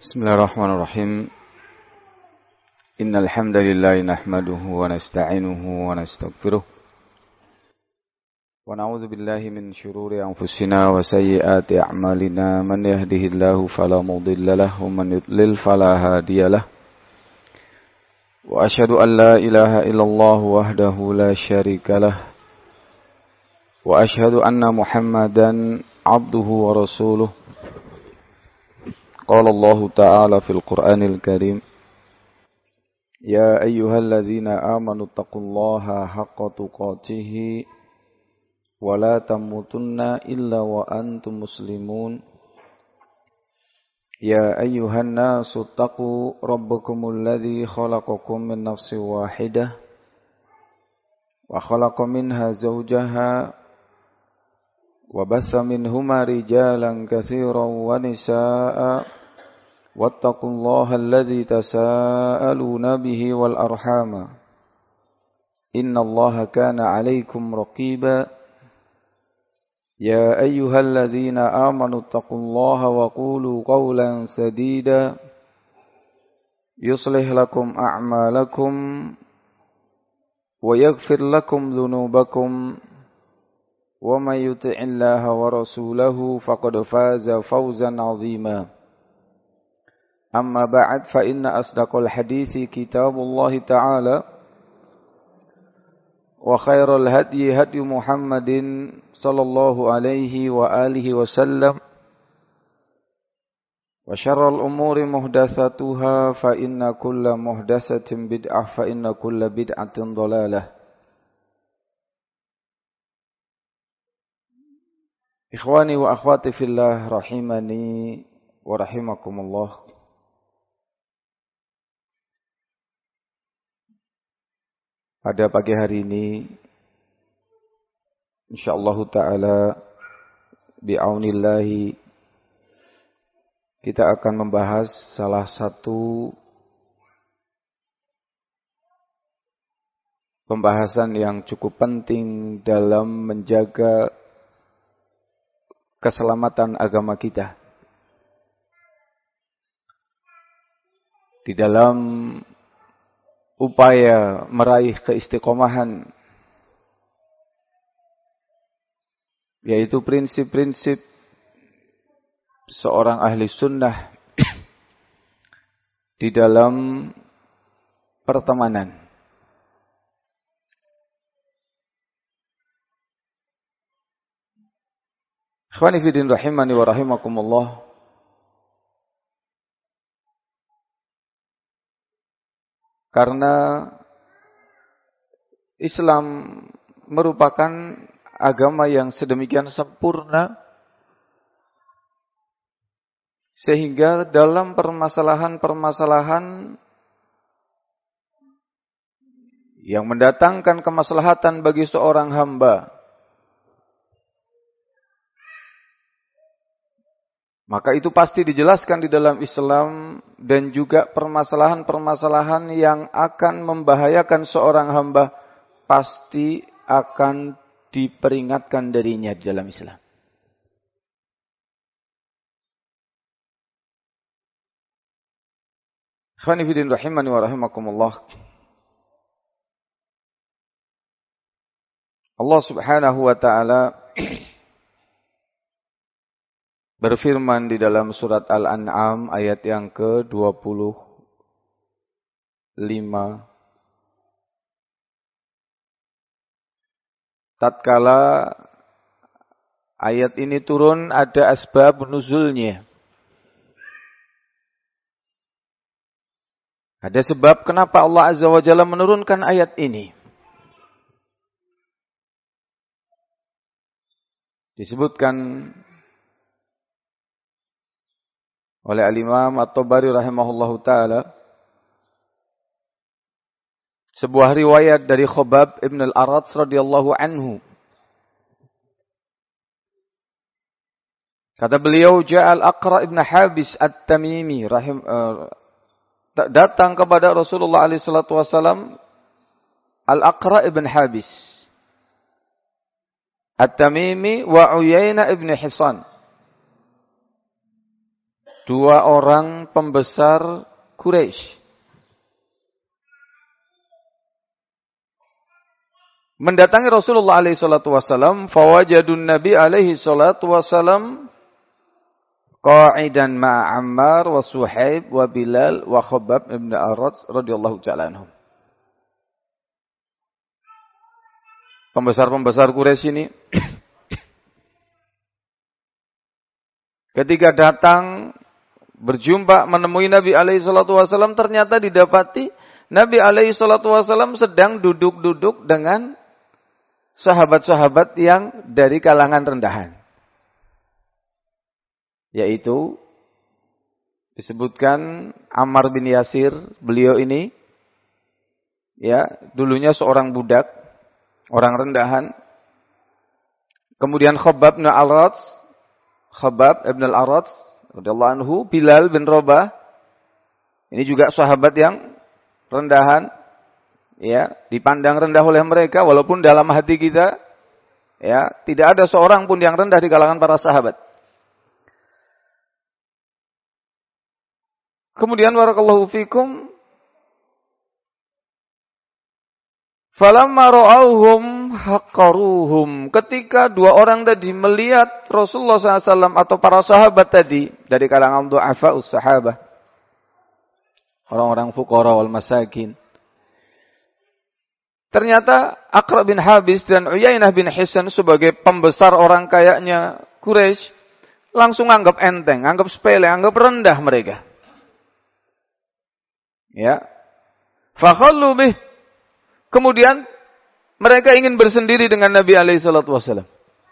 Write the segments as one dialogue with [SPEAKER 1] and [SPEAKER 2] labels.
[SPEAKER 1] Bismillahirrahmanirrahim. Innal hamdalillah nahmaduhu wa nasta'inuhu wa nastaghfiruh. Wa na'udzu billahi min shururi anfusina wa sayyiati a'malina. Man yahdihillahu fala mudilla lahu wa man yudlil fala hadiyalah. Wa asyhadu an la ilaha illallah wahdahu la syarikalah. Wa asyhadu anna Muhammadan 'abduhu wa rasuluh. قال الله تعالى في القرآن الكريم يا أيها الذين آمنوا اتقوا الله حق تقاته ولا تموتن إلا وأنتم مسلمون يا أيها الناس اتقوا ربكم الذي خلقكم من نفس واحدة وخلق منها زوجها وبث منهما رجالا كثيرا ونساء واتقوا الله الذي تساءلون به والأرحام إن الله كان عليكم رقيبا يا أيها الذين آمنوا اتقوا الله وقولوا قولا سديدا يصلح لكم أعمالكم ويغفر لكم ذنوبكم ومن يطع الله ورسوله فقد فاز فوزا عظيما أما بعد فإن أصدق الحديث كتاب الله تعالى وخير الهدي هدي محمد صلى الله عليه وآله وسلم وشر الأمور محدثاتها فإن كل محدثة بدعة فإن كل بدعة ضلالة. Ikhwani wa akhwati fillah rahimani wa rahimakumullah. Pada pagi hari ini insyaallah taala bi'aunillahi kita akan membahas salah satu pembahasan yang cukup penting dalam menjaga keselamatan agama kita. Di dalam upaya meraih keistiqomahan, yaitu prinsip-prinsip seorang ahli sunnah di dalam pertemanan. Ikhwani fi din rahimani wa rahimakumullah. Karena Islam merupakan agama yang sedemikian sempurna sehingga dalam permasalahan-permasalahan yang mendatangkan kemaslahatan bagi seorang hamba, maka itu pasti dijelaskan di dalam Islam, dan juga permasalahan-permasalahan yang akan membahayakan seorang hamba pasti akan diperingatkan darinya di dalam Islam. Ikhwani fi din rahimani wa rahimakumullah. Allah Subhanahu wa taala berfirman di dalam surat Al-An'am ayat yang ke-25. Tatkala ayat ini turun ada asbab nuzulnya. Ada sebab kenapa Allah Azza wa Jalla menurunkan ayat ini. Disebutkan oleh Al-Imam At-Tabari rahimahullahu ta'ala sebuah riwayat dari Khobab ibn al-Arat radhiyallahu anhu. Kata beliau, Ja'al Aqra ibn Habis At-Tamimi datang kepada Rasulullah alaihi salatu wasallam Al-Aqra ibn Habis At-Tamimi wa Uyainah ibn Hisan. dua orang pembesar Quraisy mendatangi Rasulullah alaihi salatu wasallam, fawajadun Nabi alaihi salatu wasallam qa'idan ma'a Ammar wa Suhaib wa Bilal wa Khabbab ibn Arad radhiyallahu ta'ala anhum. Pembesar-pembesar Quraisy ini ketika datang berjumpa menemui Nabi alaihi salatu wasallam, ternyata didapati Nabi alaihi salatu wasallam sedang duduk-duduk dengan sahabat-sahabat yang dari kalangan rendahan. Yaitu disebutkan Ammar bin Yasir, beliau ini ya dulunya seorang budak, orang rendahan. Kemudian Khabbab ibn al-Arad radhiyallahu anhu, Bilal bin Rabah, ini juga sahabat yang rendahan, ya, dipandang rendah oleh mereka, walaupun dalam hati kita, ya, tidak ada seorang pun yang rendah di kalangan para sahabat. Kemudian barakallahu fikum, falamma ra'awhum haqqaruhum. Ketika dua orang tadi melihat Rasulullah SAW atau para sahabat tadi dari kalangan du'afa'us sahabah, orang-orang fuqara wal masakin, ternyata Aqra bin Habis dan Uyainah bin Hisn sebagai pembesar orang kayanya Quraisy langsung anggap enteng, anggap sepele, anggap rendah mereka. Ya. Fakhallu bih. Kemudian mereka ingin bersendiri dengan Nabi alaihi salatu wasallam.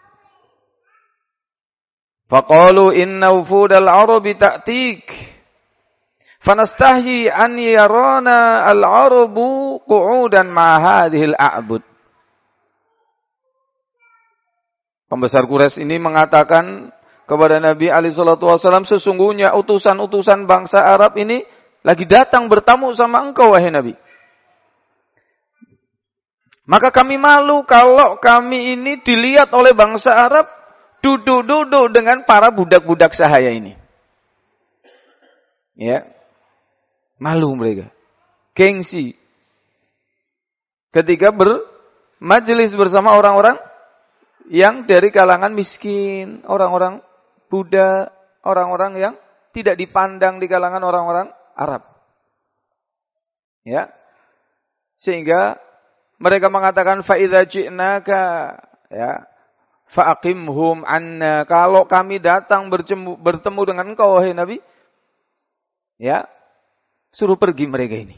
[SPEAKER 1] Faqalu inna wufudal arabi ta'tik. Fanastahyi an yarana al-arabu qu'udan ma hadhil a'bud. Pembesar Quraisy ini mengatakan kepada Nabi alaihi salatu wasallam, sesungguhnya utusan-utusan bangsa Arab ini lagi datang bertamu sama engkau wahai Nabi. Maka kami malu kalau kami ini dilihat oleh bangsa Arab duduk-duduk dengan para budak-budak sahaya ini. Ya. Malu mereka. Gengsi. Ketika bermajelis bersama orang-orang yang dari kalangan miskin, orang-orang budak, orang-orang yang tidak dipandang di kalangan orang-orang Arab. Ya. Sehingga mereka mengatakan fa idza ji'naka ya fa'aqimhum anna, kalau kami datang bertemu dengan engkau wahai Nabi, ya, suruh pergi mereka ini.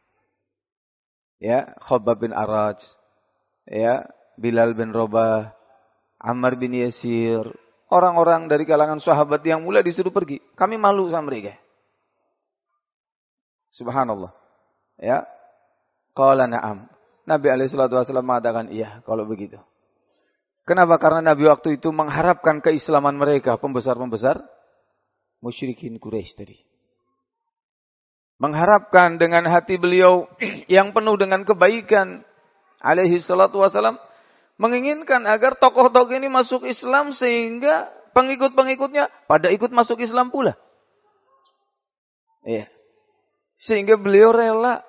[SPEAKER 1] Ya, Khabbab bin Arad, ya, Bilal bin Rabah, Ammar bin Yasir, orang-orang dari kalangan sahabat yang mulai disuruh pergi. Kami malu sama mereka. Subhanallah. Ya. Qala na'am. Nabi alaihi salatu wasallam mengatakan, iya, kalau begitu. Kenapa? Karena Nabi waktu itu mengharapkan keislaman mereka, pembesar-pembesar musyrikin Quraisy tadi. Mengharapkan dengan hati beliau yang penuh dengan kebaikan, alaihi salatu wasallam, menginginkan agar tokoh-tokoh ini masuk Islam sehingga pengikut-pengikutnya pada ikut masuk Islam pula. Iya. Sehingga beliau rela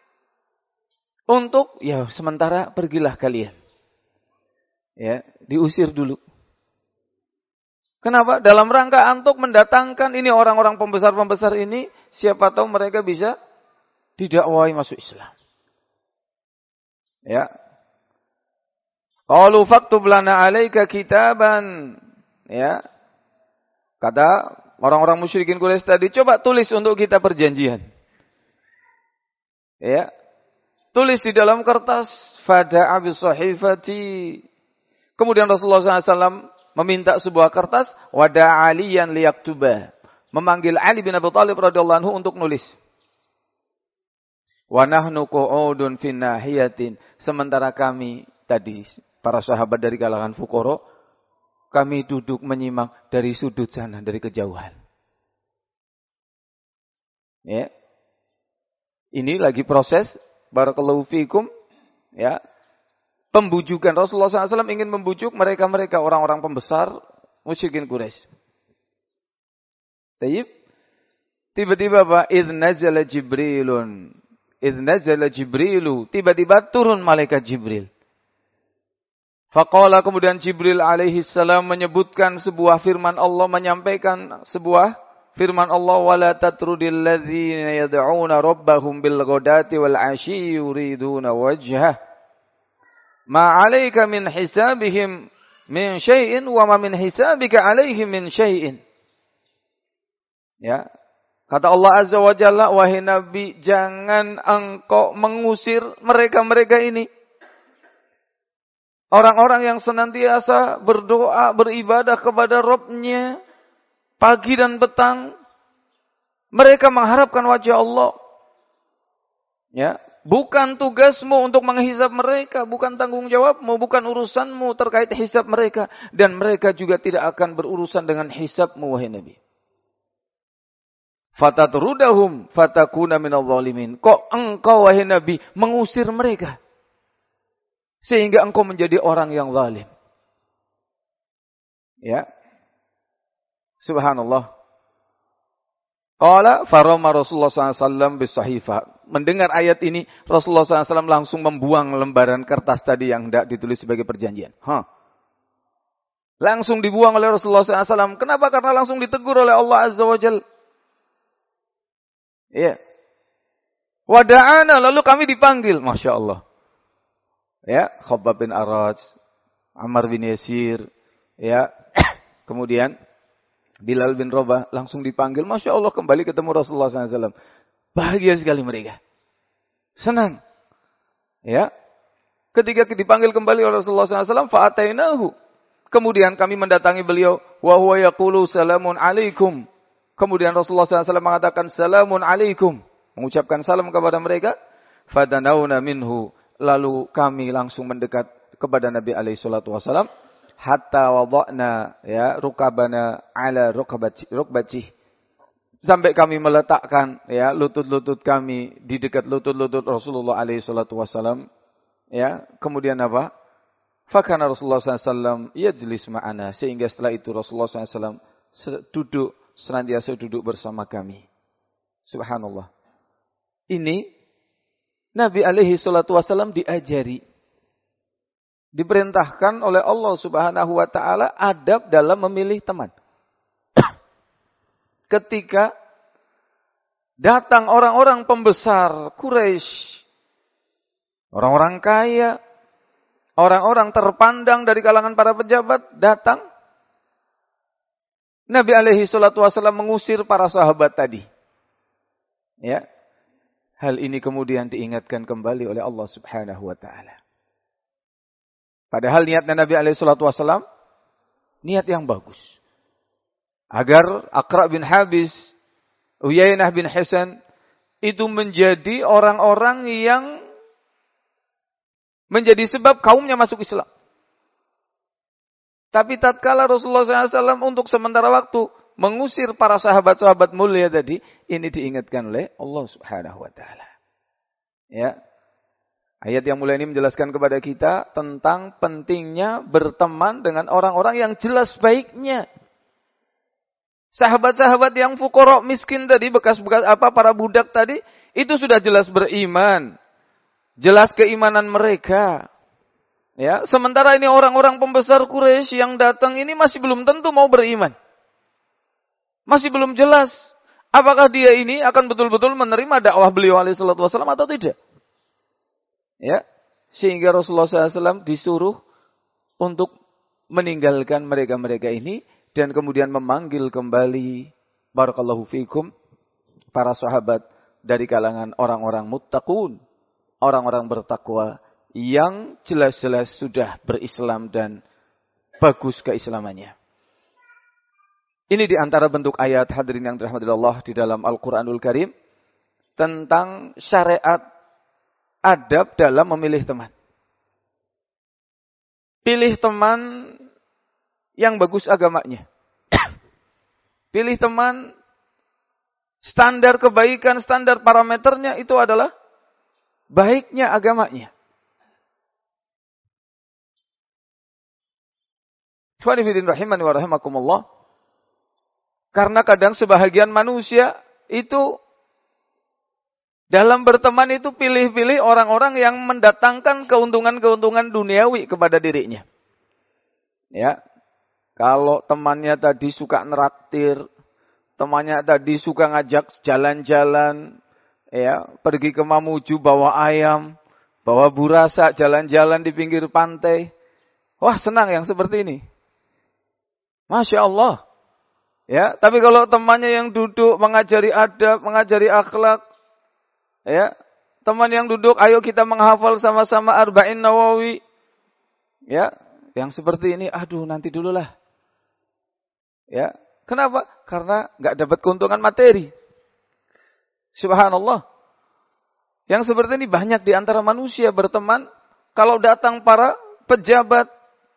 [SPEAKER 1] untuk, ya sementara pergilah kalian. Ya, diusir dulu. Kenapa? Dalam rangka untuk mendatangkan ini orang-orang pembesar-pembesar ini, siapa tahu mereka bisa didakwai masuk Islam. Ya. Qalu faktub lana 'alaika kitaban. Ya. Kata orang-orang musyrikin Quraisy tadi, coba tulis untuk kita perjanjian. Ya. Tulis di dalam kertas, fada'a bis-sahifati. Kemudian Rasulullah SAW meminta sebuah kertas, wada'a aliyan liyaktuba. Memanggil Ali bin Abi Thalib radhiyallahu anhu untuk nulis. Wa nahnu qu'udun fi nahiyatin. Sementara kami tadi para sahabat dari kalangan fuqara, kami duduk menyimak dari sudut sana, dari kejauhan. Ya. Ini lagi proses barakallahu fikum, ya. Pembujukan Rasulullah SAW ingin membujuk mereka-mereka orang-orang pembesar musyrikin Quraisy. Tayyib. Tiba-tiba apa? Idz nazala Jibrilun. Idz nazala Jibrilu. Tiba-tiba turun malaikat Jibril. Faqala, kemudian Jibril alaihi salam menyebutkan sebuah firman Allah, menyampaikan sebuah firman Allah, wala tatrudil ladzina yad'una rabbahum bil ghadati wal 'ashyi yuriduna wajhah. Ma 'alaika min hisabihim min syai'in wa ma min hisabika 'alaihim min syai'in. Ya. Kata Allah Azza wa Jalla, wahai Nabi, jangan engkau mengusir mereka-mereka ini. Orang-orang yang senantiasa berdoa, beribadah kepada Rabb-Nya pagi dan petang. Mereka mengharapkan wajah Allah. Ya, bukan tugasmu untuk menghisab mereka, bukan tanggung jawabmu, bukan urusanmu terkait hisab mereka, dan mereka juga tidak akan berurusan dengan hisabmu, wahai Nabi. Fatatrudahum fatakuna minadh dhalimin. Kok engkau, wahai Nabi, mengusir mereka sehingga engkau menjadi orang yang zalim? Ya. Subhanallah. Qala farama Rasulullah SAW bisahifah. Mendengar ayat ini, Rasulullah SAW langsung membuang lembaran kertas tadi yang tidak ditulis sebagai perjanjian. Langsung dibuang oleh Rasulullah SAW. Kenapa? Karena langsung ditegur oleh Allah Azza wa Jalla. Ya. Wada'ana, lalu kami dipanggil. Masya Allah. Ya, Khabbab bin Araj, Ammar bin Yasir, ya. Kemudian Bilal bin Rabah langsung dipanggil. Masya Allah, kembali ketemu Rasulullah SAW. Bahagia sekali mereka. Senang. Ya. Ketika dipanggil kembali oleh Rasulullah SAW, fa'atainahu. Kemudian kami mendatangi beliau. Wa huwa yaqulu salamun alaikum. Kemudian Rasulullah SAW mengatakan salamun alaikum. Mengucapkan salam kepada mereka. Fadanawna minhu. Lalu kami langsung mendekat kepada Nabi SAW. Hatta wada'na ya rukabana ala rukbati. Sampai kami meletakkan ya lutut-lutut kami di dekat lutut-lutut Rasulullah SAW. Ya, kemudian apa? Fakana Rasulullah SAW yajlis ma'ana. Sehingga setelah itu Rasulullah SAW senantiasa duduk bersama kami. Subhanallah. Ini Nabi SAW diajari, diperintahkan oleh Allah Subhanahu wa taala adab dalam memilih teman. Ketika datang orang-orang pembesar Quraisy, orang-orang kaya, orang-orang terpandang dari kalangan para pejabat datang, Nabi SAW mengusir para sahabat tadi. Ya. Hal ini kemudian diingatkan kembali oleh Allah Subhanahu wa taala. Padahal niatnya Nabi SAW niat yang bagus. Agar Aqra bin Habis, Uyainah bin Hisan itu menjadi orang-orang yang menjadi sebab kaumnya masuk Islam. Tapi tatkala Rasulullah SAW untuk sementara waktu mengusir para sahabat-sahabat mulia tadi, ini diingatkan oleh Allah Subhanahu wa taala. Ya. Ayat yang mulia ini menjelaskan kepada kita tentang pentingnya berteman dengan orang-orang yang jelas baiknya. Sahabat-sahabat yang fuqara miskin tadi, bekas-bekas para budak tadi, itu sudah jelas beriman. Jelas keimanan mereka. Ya, sementara ini orang-orang pembesar Quraisy yang datang ini masih belum tentu mau beriman. Masih belum jelas apakah dia ini akan betul-betul menerima dakwah beliau alaihissalatu wassalam atau tidak. Ya, sehingga Rasulullah SAW disuruh untuk meninggalkan mereka-mereka ini dan kemudian memanggil kembali barakallahu fikum para sahabat dari kalangan orang-orang muttaqun, orang-orang bertakwa yang jelas-jelas sudah berislam dan bagus keislamannya. Ini di antara bentuk ayat hadirin yang dirahmati Allah di dalam Al-Quranul Karim tentang syariat adab dalam memilih teman. Pilih teman yang bagus agamanya. Pilih teman standar kebaikan, standar parameternya itu adalah baiknya agamanya. Rahimani wa rahimakumullah. Karena kadang sebahagian manusia itu dalam berteman itu pilih-pilih orang-orang yang mendatangkan keuntungan-keuntungan duniawi kepada dirinya. Ya. Kalau temannya tadi suka neraktir, temannya tadi suka ngajak jalan-jalan, ya, pergi ke Mamuju bawa ayam, bawa burasa, jalan-jalan di pinggir pantai. Wah, senang yang seperti ini. Masya Allah. Ya, tapi kalau temannya yang duduk mengajari adab, mengajari akhlak, ya, teman yang duduk, ayo kita menghafal sama-sama Arba'in Nawawi. Ya, yang seperti ini, aduh nanti dululah. Ya, kenapa? Karena nggak dapat keuntungan materi. Subhanallah. Yang seperti ini banyak di antara manusia berteman. Kalau datang para pejabat,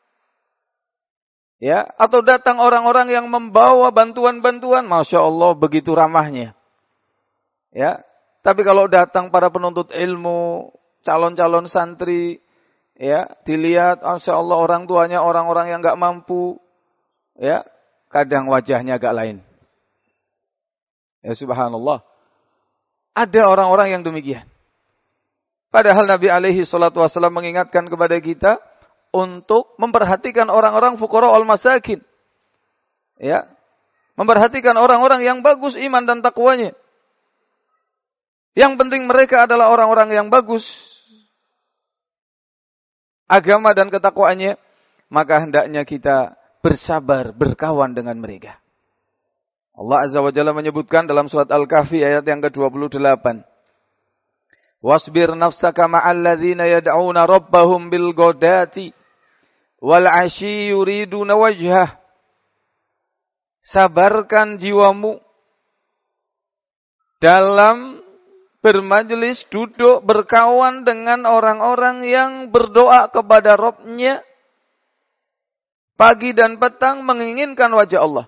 [SPEAKER 1] ya, atau datang orang-orang yang membawa bantuan-bantuan, Masya Allah begitu ramahnya. Ya, tapi kalau datang para penuntut ilmu, calon-calon santri, ya, dilihat, Masya Allah orang tuanya orang-orang yang nggak mampu, ya, kadang wajahnya agak lain. Ya subhanallah. Ada orang-orang yang demikian. Padahal Nabi alaihi salatu wasallam mengingatkan kepada kita untuk memperhatikan orang-orang fuqara wal masakin. Ya. Memperhatikan orang-orang yang bagus iman dan takwanya. Yang penting mereka adalah orang-orang yang bagus agama dan ketakwaannya, maka hendaknya kita bersabar berkawan dengan mereka. Allah Azza wa Jalla menyebutkan dalam surat Al-Kahfi ayat yang ke-28. Wasbir nafsaka ma'al ladzina yad'una rabbahum bil ghadati wal 'ashyi yuriduna wajhah. Sabarkan jiwamu dalam bermajelis, duduk, berkawan dengan orang-orang yang berdoa kepada Rabb-Nya pagi dan petang menginginkan wajah Allah.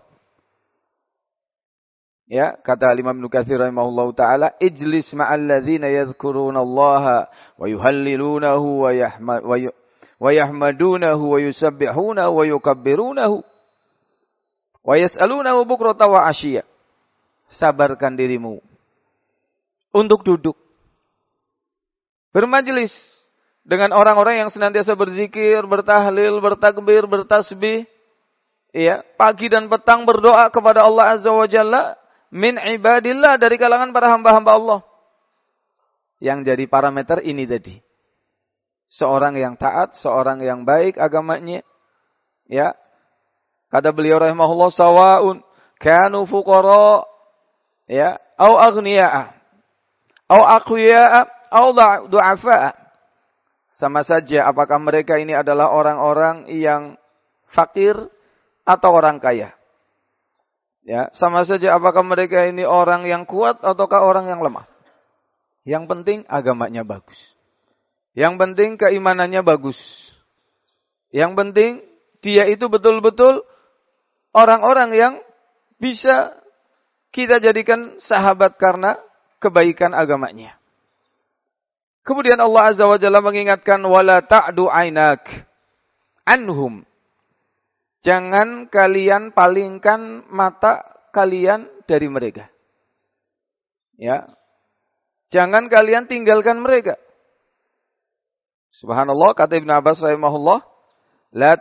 [SPEAKER 1] Ya, kata Imam Ibnu Katsir rahimahullahu taala, ijlis ma'al ladzina yadhkurunallaha wa yuhallilunahu wa yahmadunahu wa yusabbihunahu wa yukabbirunahu wa yas'alunahu bukratan wa 'ashiyya. Sabarkan dirimu untuk duduk bermajelis dengan orang-orang yang senantiasa berzikir, bertahlil, bertakbir, bertasbih, ya, pagi dan petang berdoa kepada Allah Azza wa Jalla min ibadillah, dari kalangan para hamba-hamba Allah. Yang jadi parameter ini tadi. Seorang yang taat, seorang yang baik agamanya, ya. Kata beliau rahimahullah, sawaun kanu fuqara, ya, au aghniya'a, au aqwiya'a, au du'afa'a. Sama saja apakah mereka ini adalah orang-orang yang fakir atau orang kaya. Ya, sama saja apakah mereka ini orang yang kuat ataukah orang yang lemah. Yang penting agamanya bagus. Yang penting keimanannya bagus. Yang penting dia itu betul-betul orang-orang yang bisa kita jadikan sahabat karena kebaikan agamanya. Kemudian Allah Azza wa Jalla mengingatkan wala ta'du ainak anhum. Jangan kalian palingkan mata kalian dari mereka. Ya. Jangan kalian tinggalkan mereka. Subhanallah, kata Ibn Abbas rahimahullah, la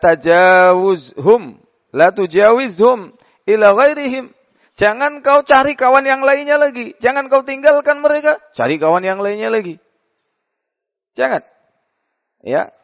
[SPEAKER 1] tujawizhum ila ghairihim. Jangan kau cari kawan yang lainnya lagi. Jangan kau tinggalkan mereka, cari kawan yang lainnya lagi. Jangan. Ya.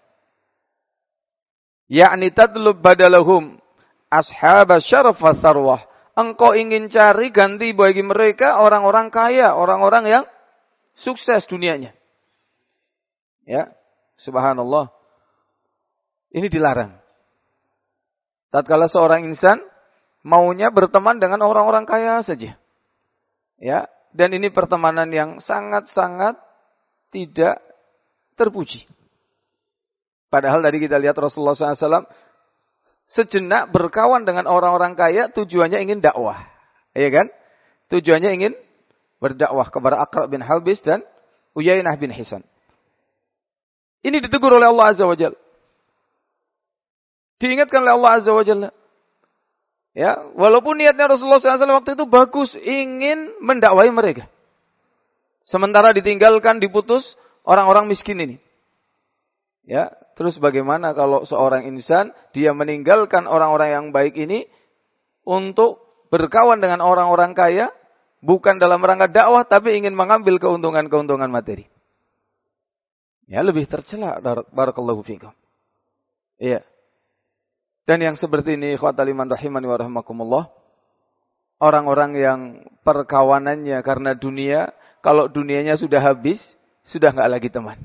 [SPEAKER 1] Ya'ni tadlub badalahum ashab syaraf wa sarwah. Engkau ingin cari ganti bagi mereka orang-orang kaya, orang-orang yang sukses dunianya. Ya, subhanallah. Ini dilarang. Tatkala seorang insan maunya berteman dengan orang-orang kaya saja. Ya, dan ini pertemanan yang sangat-sangat tidak terpuji. Padahal tadi kita lihat Rasulullah SAW sejenak berkawan dengan orang-orang kaya, tujuannya ingin dakwah. Iya kan? Tujuannya ingin berdakwah kepada Aqra' bin Habis dan Uyainah bin Hisan. Ini ditegur oleh Allah Azza wa Jalla. Diingatkan oleh Allah Azza wa Jalla. Ya, walaupun niatnya Rasulullah SAW waktu itu bagus, ingin mendakwai mereka. Sementara ditinggalkan, diputus orang-orang miskin ini. Ya, terus bagaimana kalau seorang insan dia meninggalkan orang-orang yang baik ini untuk berkawan dengan orang-orang kaya, bukan dalam rangka dakwah tapi ingin mengambil keuntungan-keuntungan materi. Ya, lebih tercela. Barakallahu fikum. Iya. Dan yang seperti ini, ikhwatal iman rahimani wa rahimakumullah, orang-orang yang perkawanannya karena dunia, kalau dunianya sudah habis, sudah enggak lagi teman.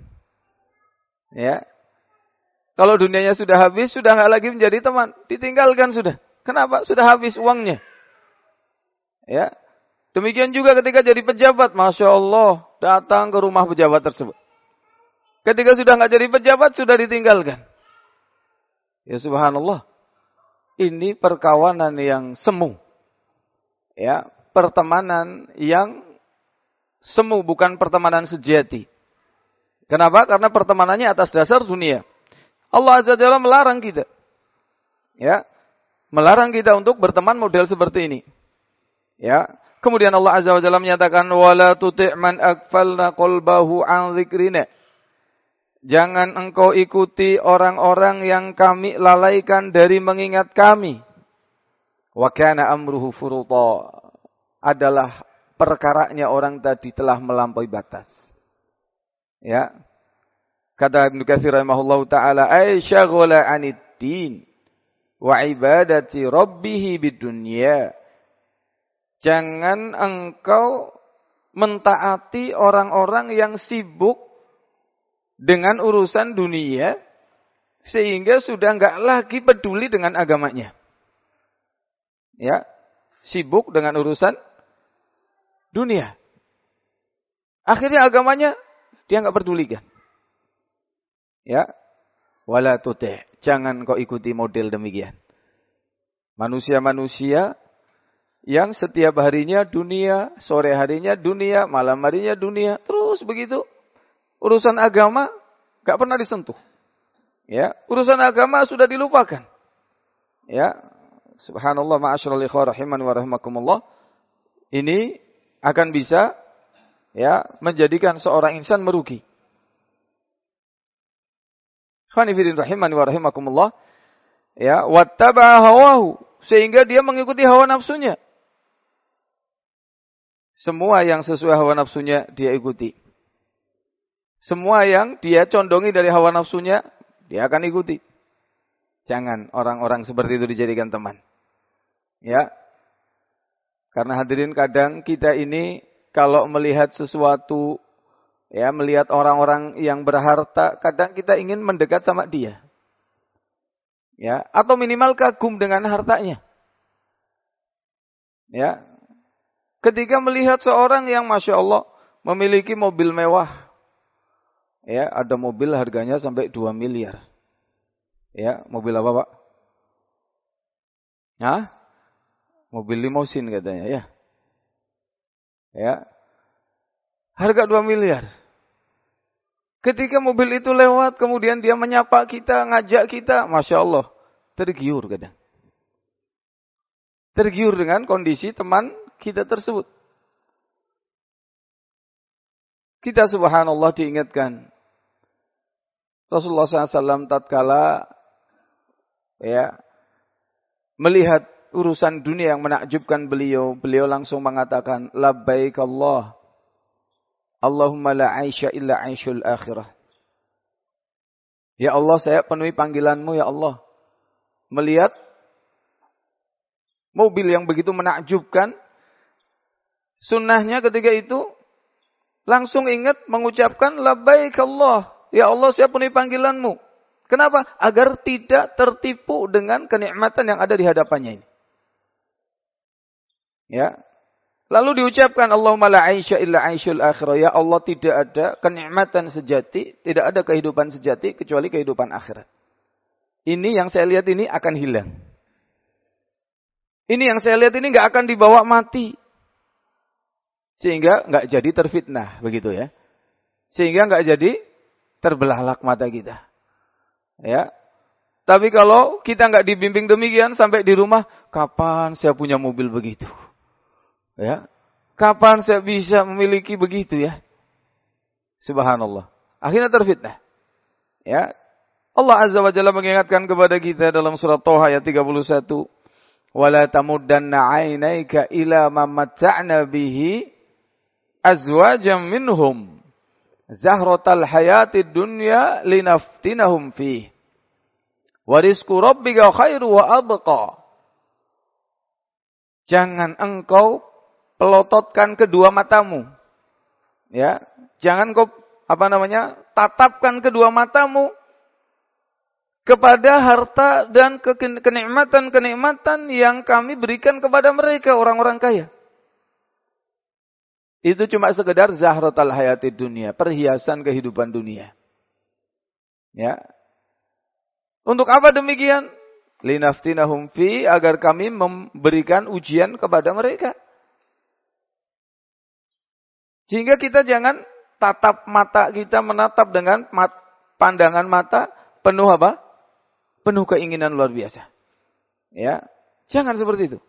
[SPEAKER 1] Ya. Kalau dunianya sudah habis, sudah enggak lagi menjadi teman, ditinggalkan sudah. Kenapa? Sudah habis uangnya. Ya. Demikian juga ketika jadi pejabat, Masya Allah, datang ke rumah pejabat tersebut. Ketika sudah enggak jadi pejabat, sudah ditinggalkan. Ya subhanallah. Ini perkawanan yang semu. Ya, pertemanan yang semu, bukan pertemanan sejati. Kenapa? Karena pertemanannya atas dasar dunia. Allah Azza wa Jalla melarang kita. Ya, melarang kita untuk berteman model seperti ini. Ya, kemudian Allah Azza wa Jalla menyatakan wala tuti' man aghfalna qalbahu an dzikrina. Jangan engkau ikuti orang-orang yang kami lalaikan dari mengingat kami. Wa kana amruhu furuta. Adalah perkaranya orang tadi telah melampaui batas. Ya. Kata Ibnu Katsir rahimahullahu taala, ay syaghala 'anid din wa ibadati rabbih bidunya. Jangan engkau mentaati orang-orang yang sibuk dengan urusan dunia, sehingga sudah enggak lagi peduli dengan agamanya. Ya, sibuk dengan urusan dunia. Akhirnya agamanya dia enggak pedulikan. Ya, wala tuti', jangan kau ikuti model demikian. Manusia-manusia yang setiap harinya dunia, sore harinya dunia, malam harinya dunia, terus begitu. Urusan agama gak pernah disentuh. Ya, urusan agama sudah dilupakan. Ya, subhanallah, ma'asyiral ikhwah rahimani wa rahimakumullah. Ini akan bisa ya menjadikan seorang insan merugi. Khanifidin rahimani wa rahimakumullah. Ya, wattaba'a hawahu, sehingga dia mengikuti hawa nafsunya. Semua yang sesuai hawa nafsunya dia ikuti. Semua yang dia condongi dari hawa nafsunya, dia akan ikuti. Jangan orang-orang seperti itu dijadikan teman. Ya. Karena hadirin kadang kita ini kalau melihat sesuatu, ya melihat orang-orang yang berharta, kadang kita ingin mendekat sama dia. Ya, atau minimal kagum dengan hartanya. Ya. Ketika melihat seorang yang Masya Allah memiliki mobil mewah. Ya, ada mobil harganya sampai 2 miliar. Ya, mobil apa, Pak? Hah? Mobil limousin katanya, ya. Ya. Harga 2 miliar. Ketika mobil itu lewat, kemudian dia menyapa kita, ngajak kita, Masya Allah, tergiur kadang. Tergiur dengan kondisi teman kita tersebut. Kita subhanallah diingatkan. Rasulullah SAW tatkala ya melihat urusan dunia yang menakjubkan beliau, beliau langsung mengatakan labbaik Allah. Allahumma la aisha illa aishul akhirah. Ya Allah, saya penuhi panggilanmu ya Allah. Melihat mobil yang begitu menakjubkan, sunnahnya ketika itu langsung ingat mengucapkan labbaik Allah. Ya Allah, saya penuhi panggilanmu. Kenapa? Agar tidak tertipu dengan kenikmatan yang ada di hadapannya ini. Ya. Lalu diucapkan Allahumma la aisha illa aishul akhirah. Ya Allah, tidak ada kenikmatan sejati, tidak ada kehidupan sejati kecuali kehidupan akhirat. Ini yang saya lihat ini akan hilang. Ini yang saya lihat ini enggak akan dibawa mati. Sehingga enggak jadi terfitnah, begitu ya. Sehingga enggak jadi terbelalak mata kita. Ya. Tapi kalau kita enggak dibimbing demikian sampai di rumah, kapan saya punya mobil begitu? Ya. Kapan saya bisa memiliki begitu ya? Subhanallah. Akhirnya terfitnah. Ya. Allah Azza wa Jalla mengingatkan kepada kita dalam surat Thaha ayat 31. Wala tamuddanna 'ainaika ila ma matta'na bihi azwajan minhum zahratal hayatid dunya linaftinahum fihi. Wa rizqu rabbika khairu wa abqa. Jangan engkau pelototkan kedua matamu. Ya, jangan kau tatapkan kedua matamu kepada harta dan kenikmatan-kenikmatan yang kami berikan kepada mereka orang-orang kaya. Itu cuma sekedar zahratal hayatid dunia, perhiasan kehidupan dunia. Ya. Untuk apa demikian? Linaftinahum fi, agar kami memberikan ujian kepada mereka. Sehingga kita jangan tatap mata kita menatap dengan pandangan mata penuh apa? Penuh keinginan luar biasa. Ya, jangan seperti itu.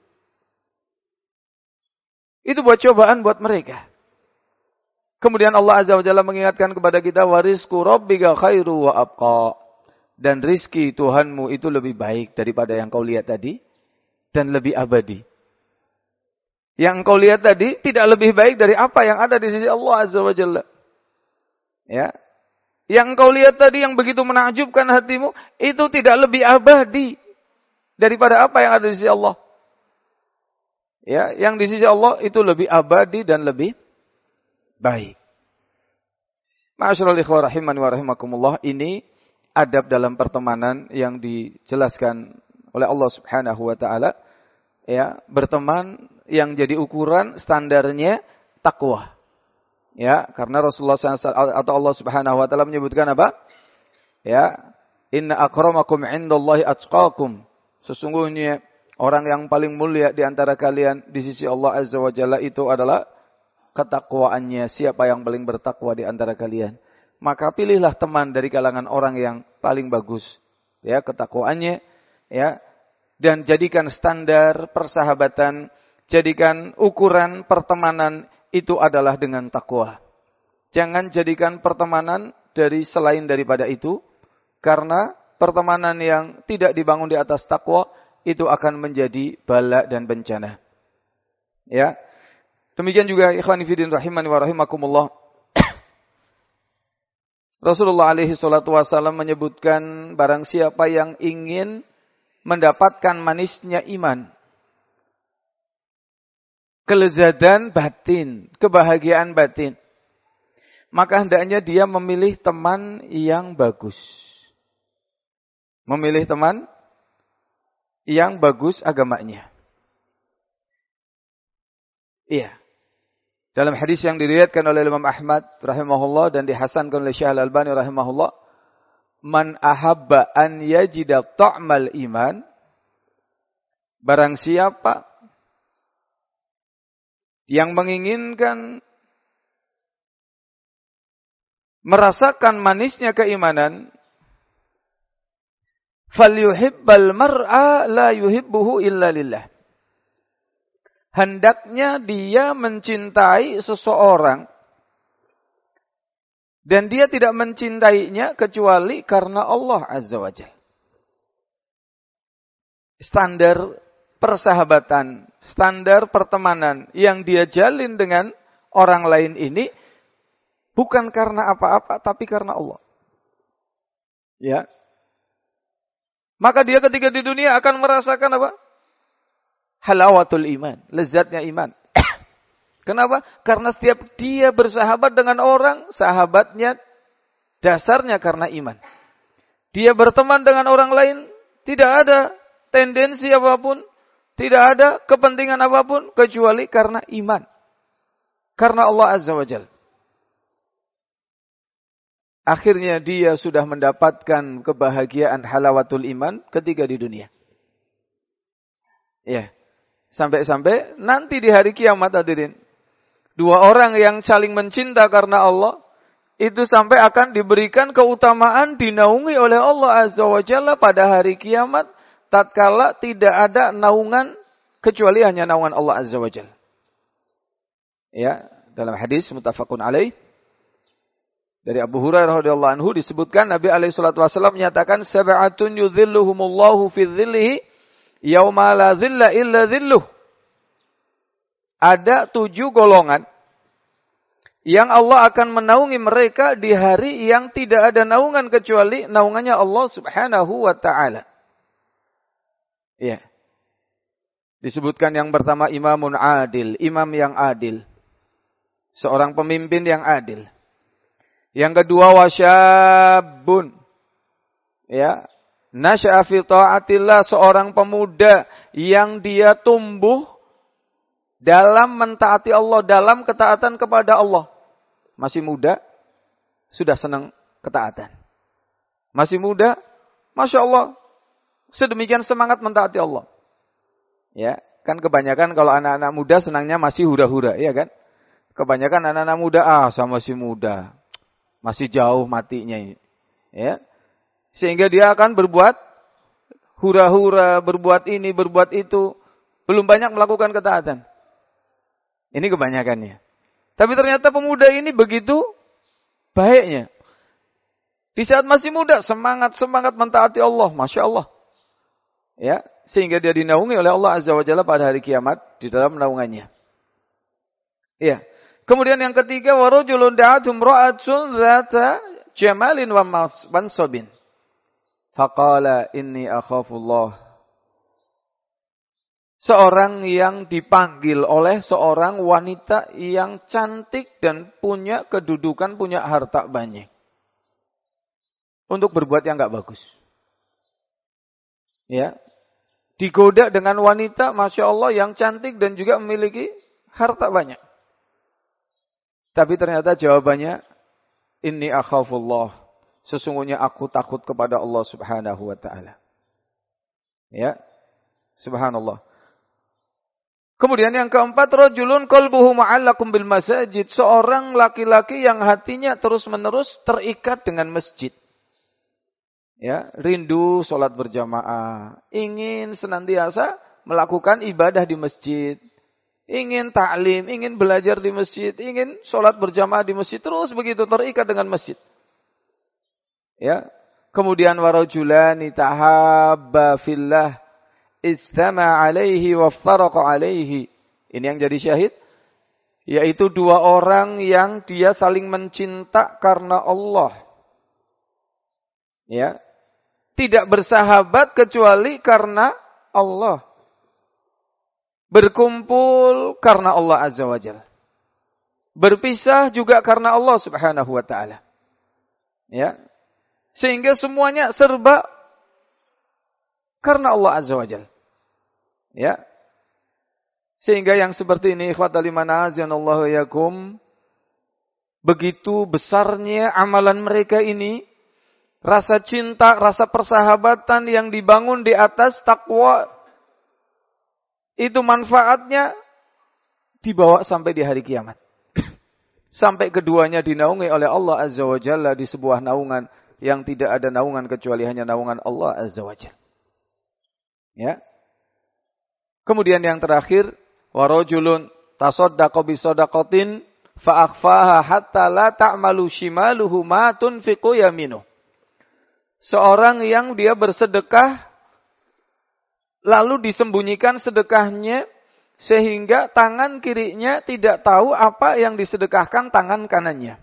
[SPEAKER 1] Itu buat cobaan buat mereka. Kemudian Allah Azza wa Jalla mengingatkan kepada kita, warizqu rabbika khairu wa abqa. Dan rizki Tuhanmu itu lebih baik daripada yang kau lihat tadi dan lebih abadi. Yang kau lihat tadi tidak lebih baik dari apa yang ada di sisi Allah Azza wa Jalla. Ya. Yang kau lihat tadi yang begitu menakjubkan hatimu, itu tidak lebih abadi daripada apa yang ada di sisi Allah. Ya, yang di sisi Allah itu lebih abadi dan lebih baik. Ma'asyiral ikhwah rahimani wa rahimakumullah, ini adab dalam pertemanan yang dijelaskan oleh Allah Subhanahu wa taala. Ya, berteman yang jadi ukuran standarnya takwa. Ya, karena Rasulullah SAW atau Allah Subhanahu wa taala menyebutkan apa? Ya, inna akramakum indallahi atqakum. Sesungguhnya orang yang paling mulia di antara kalian di sisi Allah Azza wa Jalla itu adalah ketakwaannya. Siapa yang paling bertakwa di antara kalian? Maka pilihlah teman dari kalangan orang yang paling bagus, ya, ketakwaannya, ya, dan jadikan standar persahabatan, jadikan ukuran pertemanan itu adalah dengan takwa. Jangan jadikan pertemanan dari selain daripada itu, karena pertemanan yang tidak dibangun di atas takwa itu akan menjadi bala dan bencana. Ya. Demikian juga ikhwani fillah rahimani wa rahimakumullah. Rasulullah alaihi salatu wasallam menyebutkan barang siapa yang ingin mendapatkan manisnya iman, kelezatan batin, kebahagiaan batin, maka hendaknya dia memilih teman yang bagus. Memilih teman yang bagus agamanya. Iya. Dalam hadis yang diriwayatkan oleh Imam Ahmad rahimahullah dan dihasankan oleh Syekh Al-Albani rahimahullah, man ahabba an yajida ta'mal iman, barang siapa yang menginginkan merasakan manisnya keimanan, falyuhibbal mar'a la yuhibbuhu illa lillah. Hendaknya dia mencintai seseorang dan dia tidak mencintainya kecuali karena Allah Azza wa Jalla. Standar persahabatan, standar pertemanan yang dia jalin dengan orang lain ini bukan karena apa-apa tapi karena Allah. Ya. Maka dia ketika di dunia akan merasakan apa? Halawatul iman, lezatnya iman. Kenapa? Karena setiap dia bersahabat dengan orang, sahabatnya dasarnya karena iman. Dia berteman dengan orang lain, tidak ada tendensi apapun, tidak ada kepentingan apapun, kecuali karena iman. Karena Allah Azza wa Jalla. Akhirnya dia sudah mendapatkan kebahagiaan halawatul iman ketika di dunia. Ya. Sampai-sampai nanti di hari kiamat hadirin. Dua orang yang saling mencinta karena Allah, itu sampai akan diberikan keutamaan dinaungi oleh Allah Azza wa Jalla pada hari kiamat tatkala tidak ada naungan kecuali hanya naungan Allah Azza wa Jalla. Ya, dalam hadis muttafaqun alaih dari Abu Hurairah radhiyallahu anhu disebutkan Nabi alaihi salatu wasallam menyatakan sab'atun yudhilluhumullahu fi dhillihi yauma la dhilla illa dhilluh. Ada 7 golongan yang Allah akan menaungi mereka di hari yang tidak ada naungan kecuali naungannya Allah Subhanahu wa taala. Ya. Disebutkan yang pertama imamun adil, imam yang adil. Seorang pemimpin yang adil. Yang kedua wasyabun. Ya. Nasya'a fi ta'atillah, seorang pemuda yang dia tumbuh dalam mentaati Allah, dalam ketaatan kepada Allah. Masih muda, sudah senang ketaatan. Masih muda, Masya Allah, sedemikian semangat mentaati Allah. Ya, kan kebanyakan kalau anak-anak muda senangnya masih hura-hura, ya kan? Kebanyakan anak-anak muda, saya masih muda. Masih jauh matinya. Ya. Sehingga dia akan berbuat hura-hura, berbuat ini, berbuat itu. Belum banyak melakukan ketaatan. Ini kebanyakannya. Tapi ternyata pemuda ini begitu baiknya. Di saat masih muda, semangat mentaati Allah. Masya Allah. Ya, sehingga dia dinaungi oleh Allah Azza wa Jalla pada hari kiamat di dalam naungannya. Ya. Kemudian yang ketiga, warajulun da'atum ra'atun dzata jamalin wa mansabin. Faqala inni akhafullah. Seorang yang dipanggil oleh seorang wanita yang cantik dan punya kedudukan, punya harta banyak. Untuk berbuat yang enggak bagus. Ya. Digoda dengan wanita, Masya Allah, yang cantik dan juga memiliki harta banyak. Tapi ternyata jawabannya, inni akhafullah. Sesungguhnya aku takut kepada Allah Subhanahu wa ta'ala. Ya. Subhanallah. Kemudian yang keempat, rajulun qalbuhu mu'allaqun bil masajid. Seorang laki-laki yang hatinya terus-menerus terikat dengan masjid. Ya, rindu sholat berjamaah. Ingin senantiasa melakukan ibadah di masjid. Ingin ta'lim, ingin belajar di masjid. Ingin sholat berjamaah di masjid. Terus begitu terikat dengan masjid. Ya. Kemudian warajulani tahabba fillah. Istama alaihi wa farqa alaihi. Ini yang jadi syahid. Yaitu 2 orang yang dia saling mencinta karena Allah. Ya. Tidak bersahabat kecuali karena Allah. Berkumpul karena Allah Azza wa Jalla. Berpisah juga karena Allah Subhanahu wa ta'ala. Ya. Sehingga semuanya serba karena Allah Azza wa Jalla. Ya. Sehingga yang seperti ini, ikhwatal iman azanallahu yakum, begitu besarnya amalan mereka ini, rasa cinta, rasa persahabatan yang dibangun di atas takwa, itu manfaatnya dibawa sampai di hari kiamat. Sampai keduanya dinaungi oleh Allah Azza wa Jalla di sebuah naungan yang tidak ada naungan kecuali hanya naungan Allah Azza wa Jalla. Ya. Kemudian yang terakhir, warajulun tasaddaqa bi shadaqatin fa akhfaha hatta la ta'malu shimaluhu ma tunfiqu yaminuh. Seorang yang dia bersedekah lalu disembunyikan sedekahnya sehingga tangan kirinya tidak tahu apa yang disedekahkan tangan kanannya.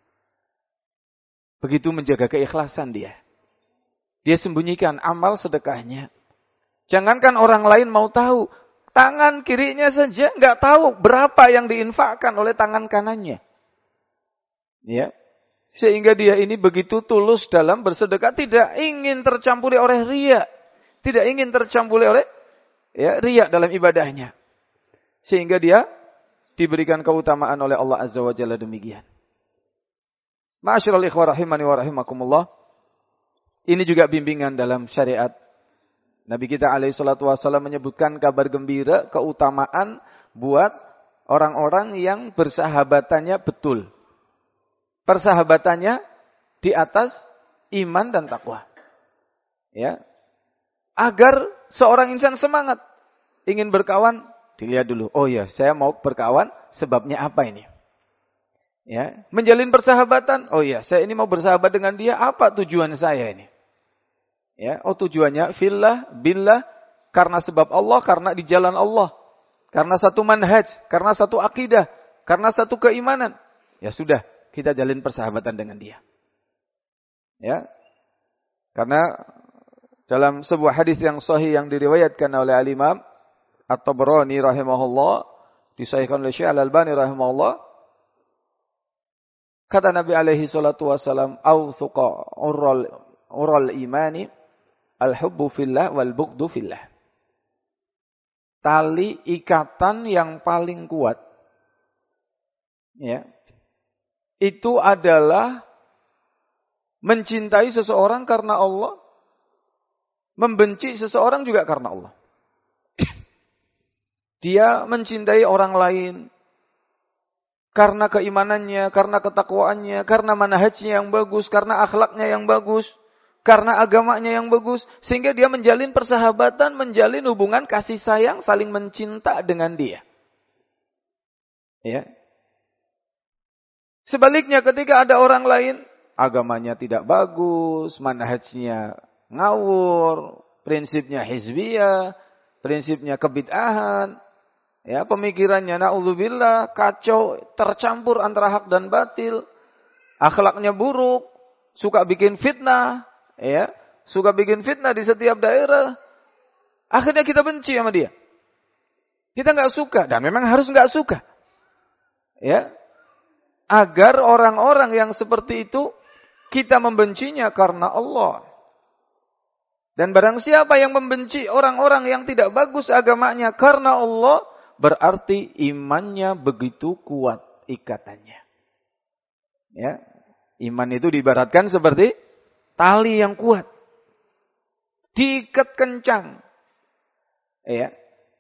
[SPEAKER 1] Begitu menjaga keikhlasan dia. Dia sembunyikan amal sedekahnya. Jangankan orang lain mau tahu, tangan kirinya saja nggak tahu berapa yang diinfakkan oleh tangan kanannya. Ya, sehingga dia ini begitu tulus dalam bersedekah, tidak ingin tercampuri oleh riya, tidak ingin tercampuri oleh riya dalam ibadahnya, sehingga dia diberikan keutamaan oleh Allah Azza wa Jalla demikian. Ma'asyiral ikhwah rahimani wa rahimakumullah. Ini juga bimbingan dalam syariat. Nabi kita alaihi salatu wasallam menyebutkan kabar gembira, keutamaan buat orang-orang yang bersahabatannya betul. Persahabatannya di atas iman dan takwa. Ya. Agar seorang insan semangat ingin berkawan, dilihat dulu. Oh ya, saya mau berkawan, sebabnya apa ini? Ya, menjalin persahabatan. Oh ya, saya ini mau bersahabat dengan dia, apa tujuan saya ini? Ya, oh tujuannya fillah, billah, karena sebab Allah, karena di jalan Allah. Karena satu manhaj, karena satu akidah, karena satu keimanan. Ya sudah, kita jalin persahabatan dengan dia. Ya. Karena dalam sebuah hadis yang sahih yang diriwayatkan oleh Al-Imam At-Tabrani rahimahullah, disahihkan oleh Syekh Al-Albani rahimahullah, kata Nabi alaihi salatu wasalam, "Awthuqa ural imani al-hubbu fillah wal bughdu fillah." Tali ikatan yang paling kuat, ya, itu adalah mencintai seseorang karena Allah, membenci seseorang juga karena Allah. Dia mencintai orang lain karena keimanannya, karena ketakwaannya, karena manhajnya yang bagus, karena akhlaknya yang bagus, karena agamanya yang bagus, sehingga dia menjalin persahabatan, menjalin hubungan kasih sayang, saling mencinta dengan dia. Ya. Sebaliknya ketika ada orang lain, agamanya tidak bagus, manhajnya ngawur, prinsipnya hizbiyah, prinsipnya kebid'ahan, ya, pemikirannya na'udzubillah, kacau, tercampur antara hak dan batil, akhlaknya buruk, suka bikin fitnah, ya, suka bikin fitnah di setiap daerah. Akhirnya kita benci sama dia. Kita nggak suka, dan memang harus nggak suka. Ya, agar orang-orang yang seperti itu kita membencinya karena Allah. Dan barang siapa yang membenci orang-orang yang tidak bagus agamanya karena Allah, berarti imannya begitu kuat ikatannya. Ya, iman itu diibaratkan seperti tali yang kuat, diikat kencang. Ya,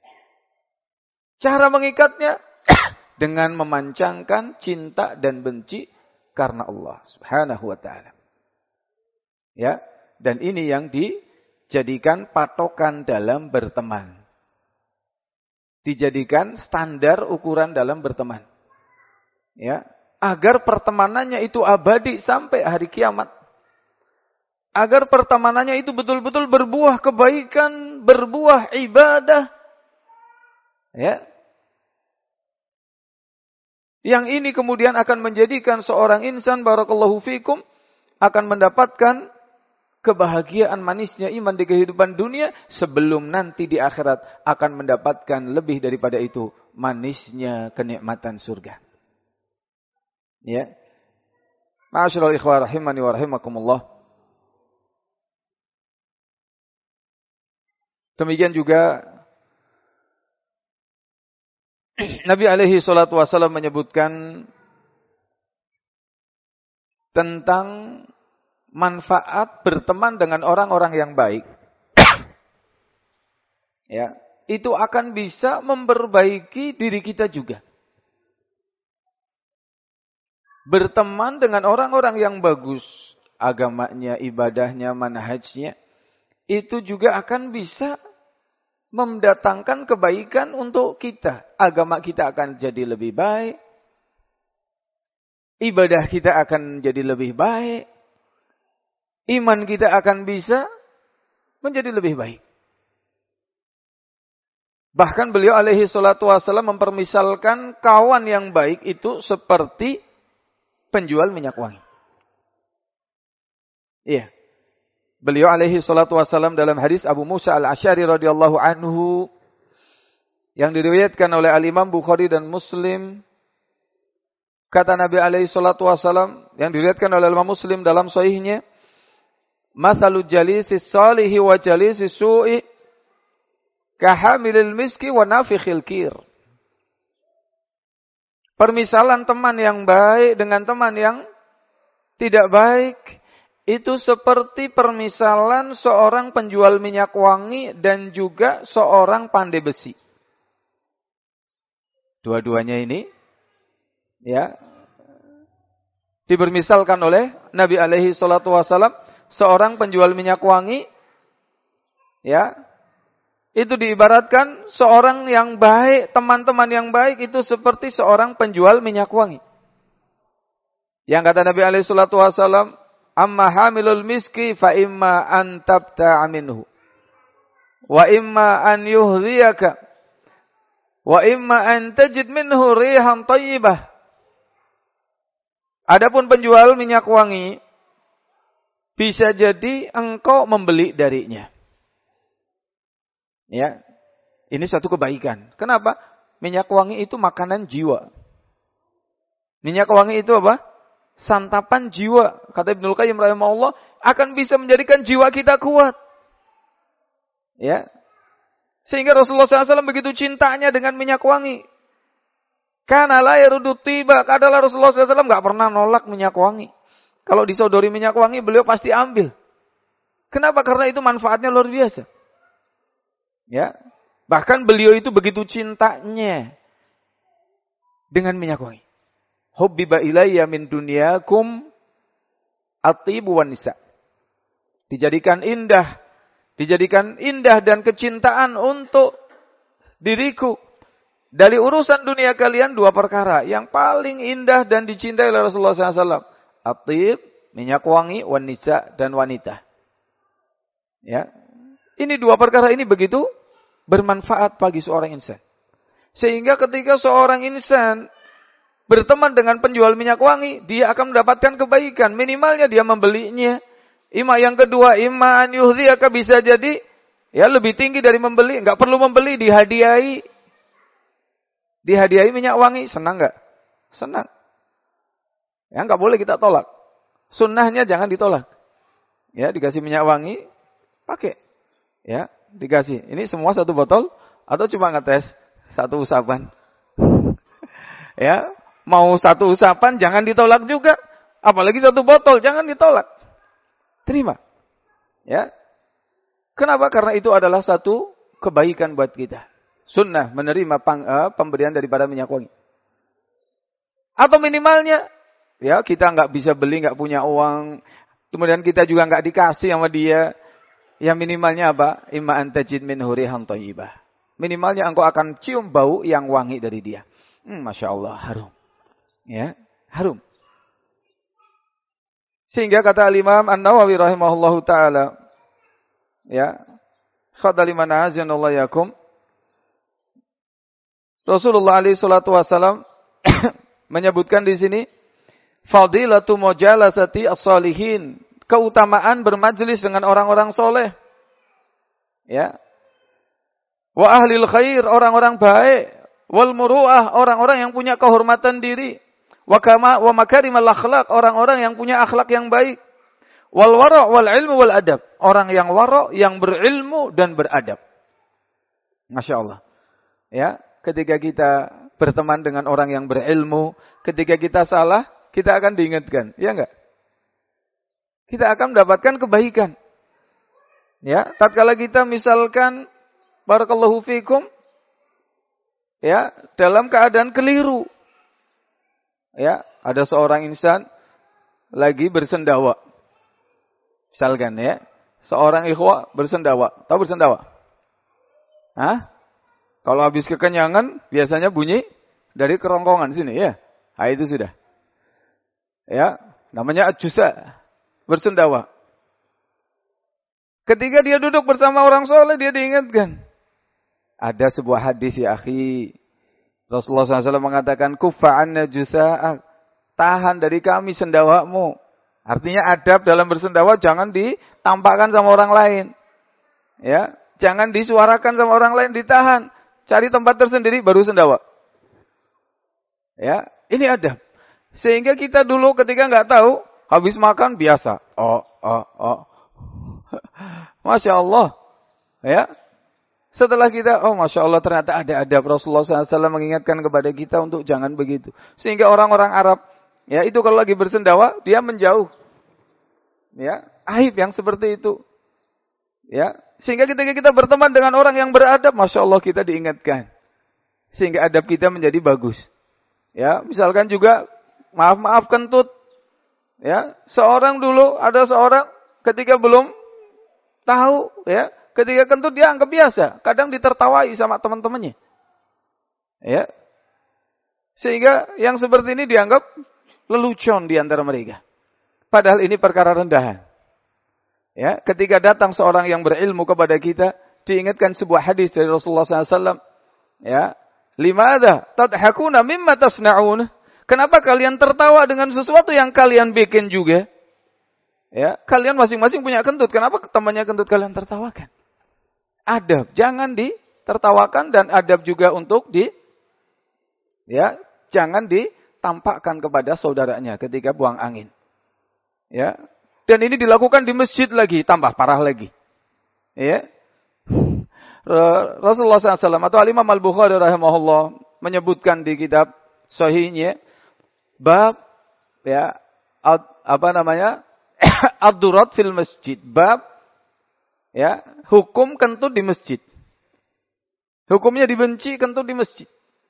[SPEAKER 1] cara mengikatnya dengan memancangkan cinta dan benci karena Allah Subhanahu wa taala. Ya, dan ini yang dijadikan patokan dalam berteman. Dijadikan standar ukuran dalam berteman. Ya, agar pertemanannya itu abadi sampai hari kiamat. Agar pertemanannya itu betul-betul berbuah kebaikan, berbuah ibadah. Ya. Yang ini kemudian akan menjadikan seorang insan barakallahu fikum akan mendapatkan kebahagiaan manisnya iman di kehidupan dunia, sebelum nanti di akhirat akan mendapatkan lebih daripada itu, manisnya kenikmatan surga. Ya. Ma'asyiral ikhwah rahimani wa rahimakumullah. Demikian juga Nabi alaihi salatu wasallam menyebutkan tentang manfaat berteman dengan orang-orang yang baik. Ya, itu akan bisa memperbaiki diri kita juga. Berteman dengan orang-orang yang bagus, agamanya, ibadahnya, manhajnya, itu juga akan bisa mendatangkan kebaikan untuk kita. Agama kita akan jadi lebih baik. Ibadah kita akan jadi lebih baik. Iman kita akan bisa menjadi lebih baik. Bahkan beliau alaihi salatu wasallam mempermisalkan kawan yang baik itu seperti penjual minyak wangi. Iya. Beliau alaihi salatu wasallam dalam hadis Abu Musa al-Asy'ari radhiyallahu anhu yang diriwayatkan oleh Al-Imam Bukhari dan Muslim, kata Nabi alaihi salatu wasallam yang diriwayatkan oleh Imam Muslim dalam sahihnya, "Matsalul jalisis shalihi wa jalisis su'i kahamilil miski wa nafikhil kir." Permisalan teman yang baik dengan teman yang tidak baik itu seperti permisalan seorang penjual minyak wangi dan juga seorang pandai besi. Dua-duanya ini ya dipermisalkan oleh Nabi alaihi salatu wasallam, seorang penjual minyak wangi ya Itu diibaratkan seorang yang baik, teman-teman yang baik itu seperti seorang penjual minyak wangi. Yang kata Nabi alaihi salatu wasallam, "Amma hamilul miski fa imma an tabta'a minhu wa imma an yuhdhiyaka wa imma an tajid minhu rihan thayyibah." Adapun penjual minyak wangi bisa jadi engkau membeli darinya. Ya, ini suatu kebaikan. Kenapa? Minyak wangi itu makanan jiwa. Minyak wangi itu apa? Santapan jiwa. Kata Ibnul Qayyim rahimahullah, akan bisa menjadikan jiwa kita kuat. Ya, sehingga Rasulullah SAW begitu cintanya dengan minyak wangi. Karena la yarudu tiba, adalah Rasulullah SAW nggak pernah nolak minyak wangi. Kalau disodori minyak wangi, beliau pasti ambil. Kenapa? Karena itu manfaatnya luar biasa. Ya, bahkan beliau itu begitu cintanya dengan minyak wangi. Hubbiba ilayya min dunyakum at-tibu wan nisa. Dijadikan indah dan kecintaan untuk diriku. Dari urusan dunia kalian dua perkara yang paling indah dan dicintai oleh Rasulullah SAW. At-tib, minyak wangi, wan nisa, dan wanita. Ya. Ini dua perkara ini begitu bermanfaat bagi seorang insan. Sehingga ketika seorang insan berteman dengan penjual minyak wangi, dia akan mendapatkan kebaikan. Minimalnya dia membelinya. Yang kedua, an yuhdhiyaka, bisa jadi ya lebih tinggi dari membeli. Enggak perlu membeli, dihadiahi. Dihadiahi minyak wangi, senang enggak? Senang. Ya, enggak boleh kita tolak. Sunnahnya jangan ditolak. Ya, dikasih minyak wangi, pakai. Ya, dikasih. Ini semua satu botol atau cuma ngetes satu usapan? Ya, mau satu usapan jangan ditolak juga. Apalagi satu botol jangan ditolak. Terima. Ya. Kenapa? Karena itu adalah satu kebaikan buat kita. Sunnah menerima pemberian daripada minyak wangi. Atau minimalnya ya kita nggak bisa beli, nggak punya uang. Kemudian kita juga nggak dikasih sama dia. Yang minimalnya apa? Imma antajid min hurihan thayyibah. Minimalnya engkau akan cium bau yang wangi dari dia. Masya Allah, harum. Ya, harum. Sehingga kata Imam An-Nawawi rahimahullahu taala, ya, fadhali man azanallahu yakum. Rasulullah alaihi salatu wasallam menyebutkan di sini fadilatu mujalasati as-salihin, keutamaan bermajlis dengan orang-orang soleh. Ya. Wa ahlil khair, orang-orang baik. Wal muru'ah, orang-orang yang punya kehormatan diri. Wa makarimal akhlak, orang-orang yang punya akhlak yang baik. Wal wara' wal ilmu wal adab, orang yang wara', yang berilmu dan beradab. Masya Allah. Ya, ketika kita berteman dengan orang yang berilmu, ketika kita salah, kita akan diingatkan. Ya enggak? Kita akan mendapatkan kebaikan. Ya, tatkala kita misalkan barakallahu fikum ya, dalam keadaan keliru. Ya, ada seorang insan lagi bersendawa. Misalkan ya, seorang ikhwah bersendawa. Tahu bersendawa? Hah? Kalau habis kekenyangan biasanya bunyi dari kerongkongan sini ya. Nah, itu sudah. Ya, namanya ajusa. Bersendawa. Ketika dia duduk bersama orang soleh, dia diingatkan. Ada sebuah hadis ya akhi. Rasulullah SAW mengatakan, Kuffa'anna jusa'ak. Tahan dari kami sendawamu. Artinya adab dalam bersendawa jangan ditampakkan sama orang lain. Ya, jangan disuarakan sama orang lain, ditahan. Cari tempat tersendiri baru sendawa. Ya, ini adab. Sehingga kita dulu ketika nggak tahu, habis makan biasa. Masya Allah. Ya. Setelah kita, Masya Allah ternyata ada adab. Rasulullah SAW mengingatkan kepada kita untuk jangan begitu. Sehingga orang-orang Arab, ya itu kalau lagi bersendawa, dia menjauh. Ya, aib yang seperti itu. Ya, sehingga ketika kita berteman dengan orang yang beradab, Masya Allah kita diingatkan. Sehingga adab kita menjadi bagus. Ya, misalkan juga, maaf kentut. Ya, seorang dulu, ada seorang ketika belum tahu, ya, Ketika kentut dia anggap biasa. Kadang ditertawai sama teman-temannya. Ya. Sehingga yang seperti ini dianggap lelucon di antara mereka. Padahal ini perkara rendahan. Ya, ketika datang seorang yang berilmu kepada kita, diingatkan sebuah hadis dari Rasulullah SAW. Ya, limadha tadhakuna mimma tasna'un? Kenapa kalian tertawa dengan sesuatu yang kalian bikin juga? Ya, kalian masing-masing punya kentut. Kenapa temannya kentut kalian tertawakan? Adab, jangan ditertawakan dan adab juga untuk jangan ditampakkan kepada saudaranya ketika buang angin. Ya. Dan ini dilakukan di masjid lagi, tambah parah lagi. Ya. Rasulullah SAW atau Imam Al-Bukhari rahimahullah menyebutkan di kitab sahihnya bab ad-durat fil masjid, bab hukum kentut di masjid. Hukumnya dibenci kentut di masjid.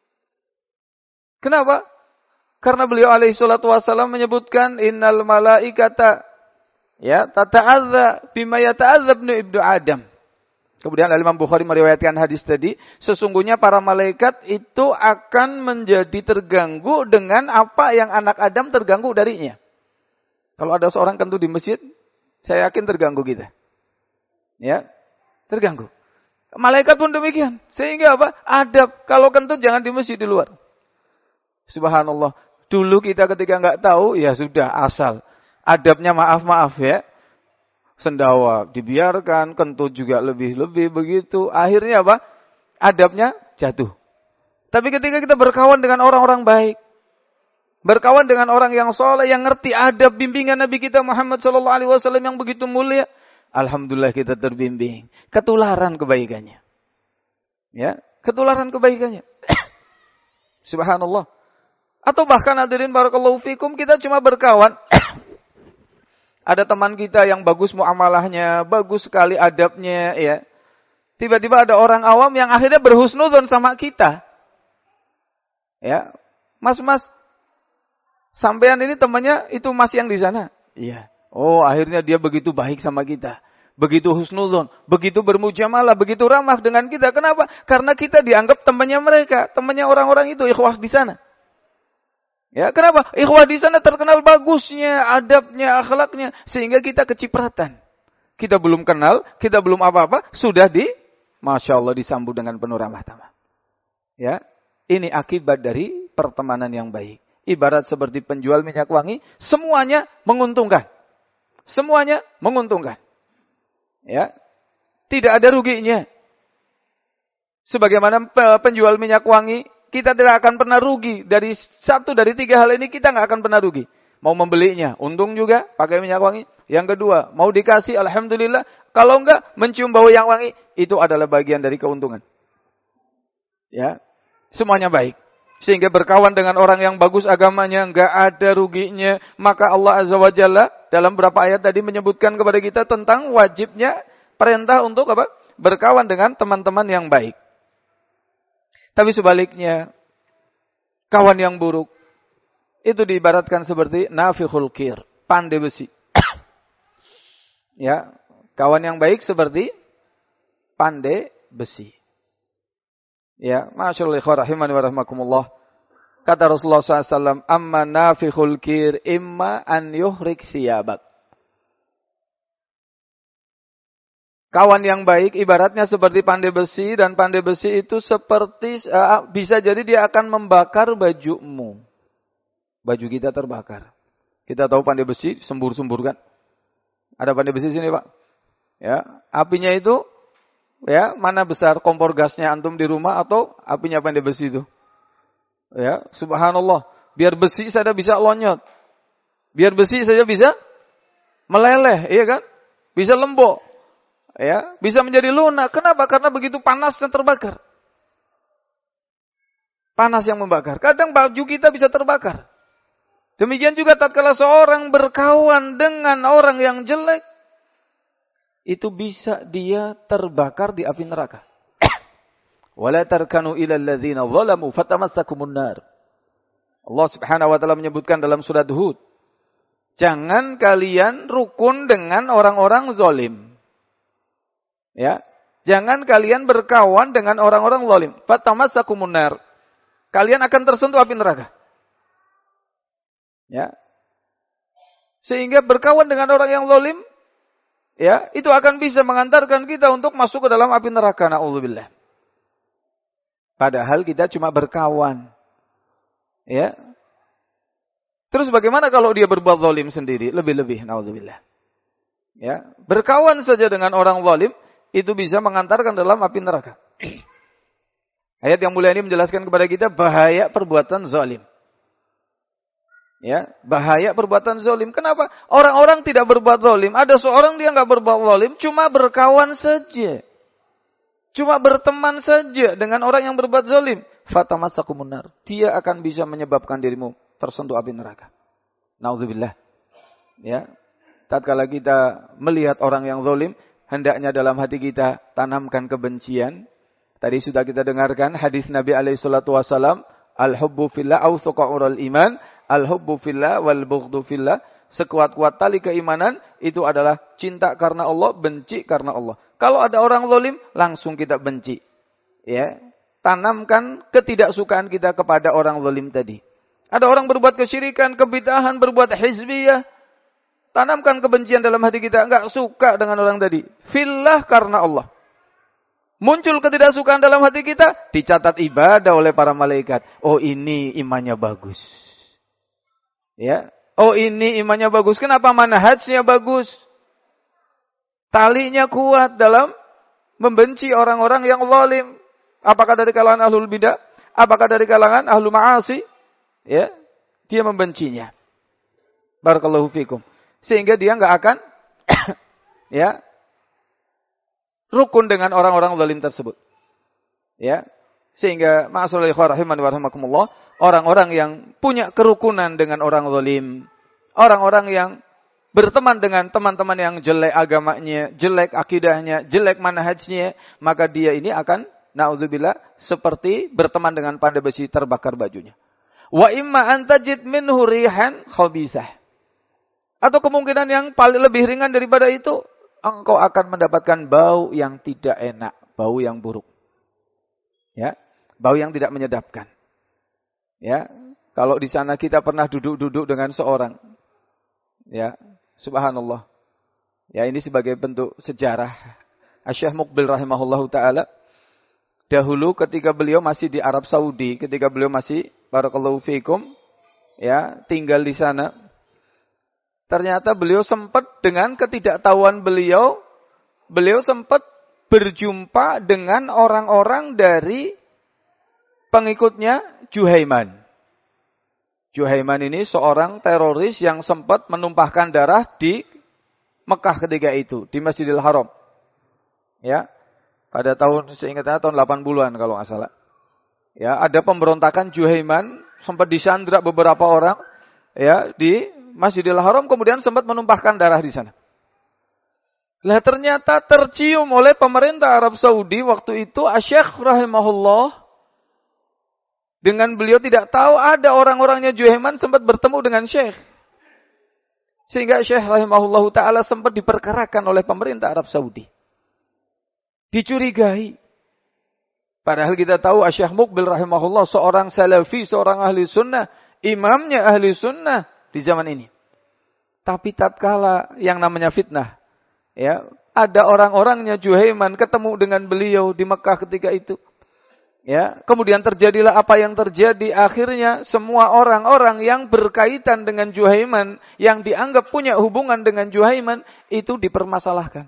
[SPEAKER 1] Kenapa? Karena beliau alaihi salatu wasallam menyebutkan innal malaikata tata'adza bima yata'adza ibnu Adam. Kemudian Imam Bukhari meriwayatkan hadis tadi, sesungguhnya para malaikat itu akan menjadi terganggu dengan apa yang anak Adam terganggu darinya. Kalau ada seorang kentut di masjid, saya yakin terganggu kita. Ya, terganggu. Malaikat pun demikian. Sehingga apa? Adab. Kalau kentut jangan di masjid, di luar. Subhanallah. Dulu kita ketika nggak tahu, ya sudah asal. Adabnya maaf-maaf ya. Sendawa dibiarkan, kentut juga lebih-lebih begitu. Akhirnya apa? Adabnya jatuh. Tapi ketika kita berkawan dengan orang-orang baik, berkawan dengan orang yang soleh, yang ngerti adab bimbingan Nabi kita Muhammad SAW yang begitu mulia, alhamdulillah kita terbimbing. Ketularan kebaikannya. Ya, ketularan kebaikannya. Subhanallah. Atau bahkan hadirin barakallahu fikum, kita cuma berkawan. Ada teman kita yang bagus muamalahnya, bagus sekali adabnya, ya. Tiba-tiba ada orang awam yang akhirnya berhusnuzon sama kita. Ya, mas, sampean ini temannya itu mas yang di sana. Iya. Oh, akhirnya dia begitu baik sama kita. Begitu husnuzon, begitu bermujamalah, begitu ramah dengan kita. Kenapa? Karena kita dianggap temannya mereka, temannya orang-orang itu, ikhwah di sana. Ya, kenapa? Ikhwah di sana terkenal bagusnya, adabnya, akhlaknya, sehingga kita kecipratan. Kita belum kenal, kita belum apa-apa, sudah Masya Allah disambut dengan penuh ramah tamah. Ya, ini akibat dari pertemanan yang baik. Ibarat seperti penjual minyak wangi, semuanya menguntungkan. Semuanya menguntungkan. Ya, tidak ada ruginya. Sebagaimana penjual minyak wangi, kita tidak akan pernah rugi. Dari 3 hal ini kita nggak akan pernah rugi. Mau membelinya, untung juga pakai minyak wangi. Yang kedua, mau dikasih, alhamdulillah. Kalau enggak, mencium bau yang wangi, itu adalah bagian dari keuntungan. Ya, semuanya baik. Sehingga berkawan dengan orang yang bagus agamanya, nggak ada ruginya. Maka Allah Azza wa Jalla dalam beberapa ayat tadi menyebutkan kepada kita tentang wajibnya perintah untuk apa? Berkawan dengan teman-teman yang baik. Tapi sebaliknya, kawan yang buruk, itu diibaratkan seperti nafikhul qir, pandai besi. Ya, kawan yang baik seperti pandai besi. Ya, masyaallah ikhwah rahimani wa rahmakumullah. Kata Rasulullah SAW, amma nafikhul qir imma an yuhrik siyabak. Kawan yang baik ibaratnya seperti pandai besi, dan pandai besi itu seperti bisa jadi dia akan membakar bajumu. Baju kita terbakar. Kita tahu pandai besi sembur-sembur kan? Ada pandai besi sini, Pak. Ya, apinya itu ya, mana besar kompor gasnya antum di rumah atau apinya pandai besi itu? Ya, subhanallah. Biar besi saja bisa lonyot. Biar besi saja bisa meleleh, iya kan? Bisa lembok. Ya, bisa menjadi lunak. Kenapa? Karena begitu panasnya terbakar. Panas yang membakar. Kadang baju kita bisa terbakar. Demikian juga tatkala seorang berkawan dengan orang yang jelek, itu bisa dia terbakar di api neraka. Wala tarkanu ilal ladzina zalamu fatamassakumun nar. Allah Subhanahu wa taala menyebutkan dalam surat Hud, jangan kalian rukun dengan orang-orang zalim. Ya, Jangan kalian berkawan dengan orang-orang zalim. Fatamassakumun nar. Kalian akan tersentuh api neraka. Ya. Sehingga berkawan dengan orang yang zalim, ya, itu akan bisa mengantarkan kita untuk masuk ke dalam api neraka. Na'udzubillah. Padahal kita cuma berkawan. Ya. Terus bagaimana kalau dia berbuat zalim sendiri? Lebih-lebih. Na'udzubillah. Ya. Berkawan saja dengan orang zalim, itu bisa mengantarkan dalam api neraka. Ayat yang mulia ini menjelaskan kepada kita bahaya perbuatan zalim. Ya, bahaya perbuatan zalim. Kenapa? Orang-orang tidak berbuat zalim. Ada seorang dia enggak berbuat zalim, cuma berkawan saja. Cuma berteman saja dengan orang yang berbuat zalim. Fatamassakumun nar. Dia akan bisa menyebabkan dirimu tersentuh api neraka. Nauzubillah. Ya. Tatkala kita melihat orang yang zalim, hendaknya dalam hati kita tanamkan kebencian. Tadi sudah kita dengarkan hadis Nabi alaihi salatu wasallam, al-hubbu fillah au thuqa'urul iman, al-hubbu fillah wal bughdhu fillah. Sekuat-kuat tali keimanan itu adalah cinta karena Allah, benci karena Allah. Kalau ada orang zalim, langsung kita benci. Ya, tanamkan ketidaksukaan kita kepada orang zalim tadi. Ada orang berbuat kesyirikan, kebid'ahan, berbuat hizbiyah, tanamkan kebencian dalam hati kita, enggak suka dengan orang tadi. Fillah karena Allah. Muncul ketidaksukaan dalam hati kita, dicatat ibadah oleh para malaikat. Oh, ini imannya bagus. Ya. Oh, ini imannya bagus. Kenapa? Manhajnya bagus. Talinya kuat dalam membenci orang-orang yang zalim. Apakah dari kalangan ahlul bidah? Apakah dari kalangan ahlul ma'asi? Ya. Dia membencinya. Barakallahu fikum. Sehingga dia enggak akan ya, rukun dengan orang-orang zalim tersebut. Ya. Sehingga ma'asyiral ikhwah rahimani wa rahimakumullah, orang-orang yang punya kerukunan dengan orang zalim, orang-orang yang berteman dengan teman-teman yang jelek agamanya, jelek akidahnya, jelek manhajnya, maka dia ini akan naudzubillah seperti berteman dengan pandai besi terbakar bajunya. Wa imma an tajid minhu rihan khabisah. Atau kemungkinan yang paling lebih ringan daripada itu, engkau akan mendapatkan bau yang tidak enak, bau yang buruk. Ya, bau yang tidak menyedapkan. Ya, kalau di sana kita pernah duduk-duduk dengan seorang, ya, subhanallah. Ya, ini sebagai bentuk sejarah. Syekh Muqbil rahimahullahu taala, dahulu ketika beliau masih di Arab Saudi, ketika beliau masih barakallahu fikum, ya, tinggal di sana. Ternyata beliau sempat dengan ketidaktahuan beliau sempat berjumpa dengan orang-orang dari pengikutnya Juhaiman. Juhaiman ini seorang teroris yang sempat menumpahkan darah di Mekah ketika itu, di Masjidil Haram. Ya, pada tahun, seingatnya tahun 80-an kalau nggak salah. Ya, ada pemberontakan Juhaiman, sempat disandra beberapa orang, ya, di Masjidil Haram, kemudian sempat menumpahkan darah di sana. Lah ternyata tercium oleh pemerintah Arab Saudi waktu itu, Syekh rahimahullah, dengan beliau tidak tahu ada orang-orangnya Juhaiman sempat bertemu dengan Syekh. Sehingga Syekh rahimahullah ta'ala sempat diperkarakan oleh pemerintah Arab Saudi. Dicurigai. Padahal kita tahu Syekh Muqbil rahimahullah seorang salafi, seorang ahli sunnah, imamnya ahli sunnah di zaman ini. Tapi tatkala yang namanya fitnah, ya, ada orang-orangnya Juhaiman ketemu dengan beliau di Mekah ketika itu. Ya, kemudian terjadilah apa yang terjadi. Akhirnya semua orang-orang yang berkaitan dengan Juhaiman, yang dianggap punya hubungan dengan Juhaiman, itu dipermasalahkan.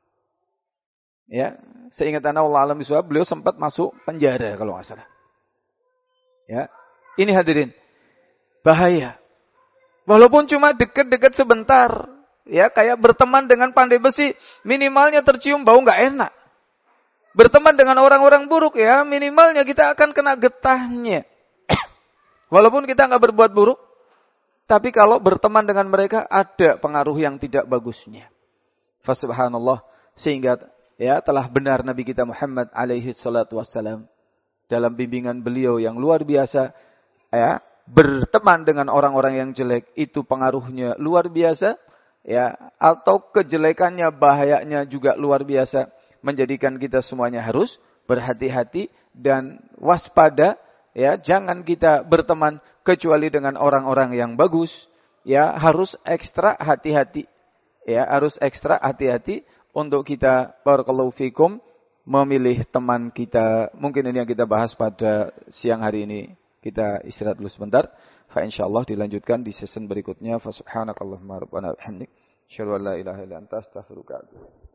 [SPEAKER 1] Ya, seingat Allah alam bisawab, beliau sempat masuk penjara kalau nggak salah. Ya, ini hadirin, bahaya. Walaupun cuma dekat-dekat sebentar, ya, kayak berteman dengan pandai besi, minimalnya tercium bau nggak enak. Berteman dengan orang-orang buruk, ya, minimalnya kita akan kena getahnya. Walaupun kita nggak berbuat buruk, tapi kalau berteman dengan mereka ada pengaruh yang tidak bagusnya. Fasubhanallah, sehingga ya telah benar Nabi kita Muhammad alaihi salatu wassalam dalam bimbingan beliau yang luar biasa, ya, berteman dengan orang-orang yang jelek itu pengaruhnya luar biasa, ya, atau kejelekannya, bahayanya juga luar biasa. menjadikan kita semuanya harus berhati-hati dan waspada, ya, jangan kita berteman kecuali dengan orang-orang yang bagus, ya, harus ekstra hati-hati. Ya, harus ekstra hati-hati untuk kita barakallahu fikum memilih teman kita. Mungkin ini yang kita bahas pada siang hari ini. Kita istirahat dulu sebentar. Fa insyaallah dilanjutkan di season berikutnya. Fa subhanakallahumma rabbana wa bihamdik, asyhadu an la ilaha illa anta, astaghfiruka wa atubu ilaik.